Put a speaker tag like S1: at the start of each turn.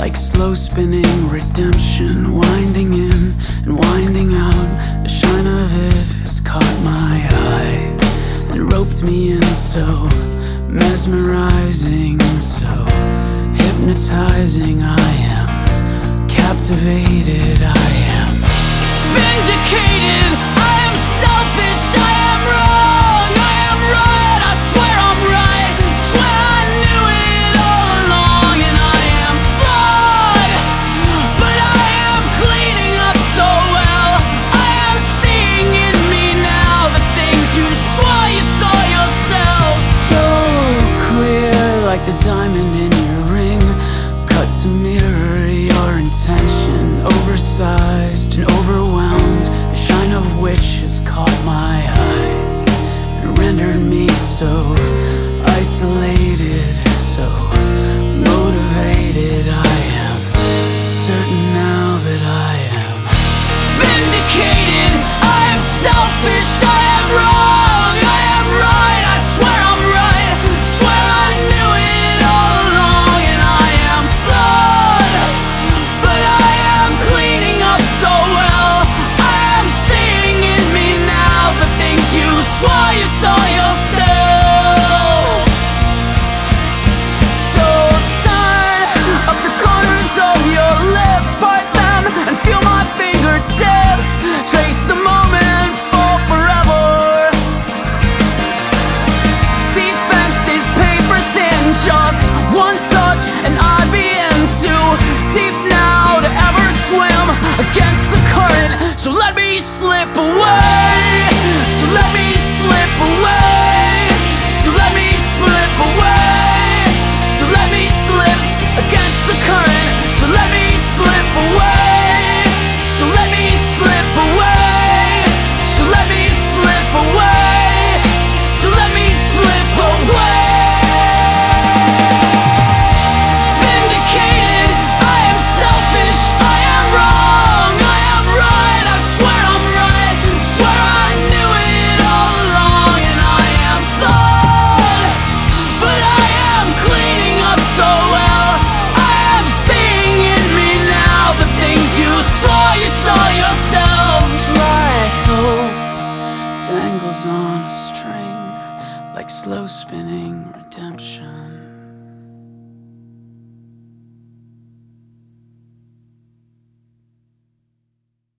S1: like slow spinning redemption, winding in and winding out. The shine of it has caught my eye and roped me in, so mesmerizing, so hypnotizing. I am captivated, I am vindicated. I am selfish, I am wrong, I am right, I swear I'm right, swear I knew it all along. And I am flawed, but I am cleaning up so well. I am seeing in me now the things you swore you saw yourself. So clear, like the diamond in your ring, cut to mirror your intention, oversized and overwhelmed, the shine of which has caught my eye and rendered me so isolated, so motivated. I am certain now that I am vindicated. I am selfish, I am wrong, I am right, I swear I'm right, swear I knew it all along. And I am flawed, but I am cleaning up so well. I am seeing in me now the things you swore you saw yourself. So turn up the corners of your lips, part them and feel my fingertips, trace the moment for forever. Defense is paper thin, just one touch and I'd be in too deep now to ever swim against the current. So let me slip away, so let me slip away, so let me slip away, so let me slip against the current. So let me slip away, so let me slip away, so let me slip away, so let me slip away. Vindicated, I am selfish, I am wrong, I am right, I swear I'm right, swear I knew it all along. And I am flawed, but I am cleaning up so well. I am seeing in me now the things you saw yourself. Like hope dangles on a string, like slow spinning redemption.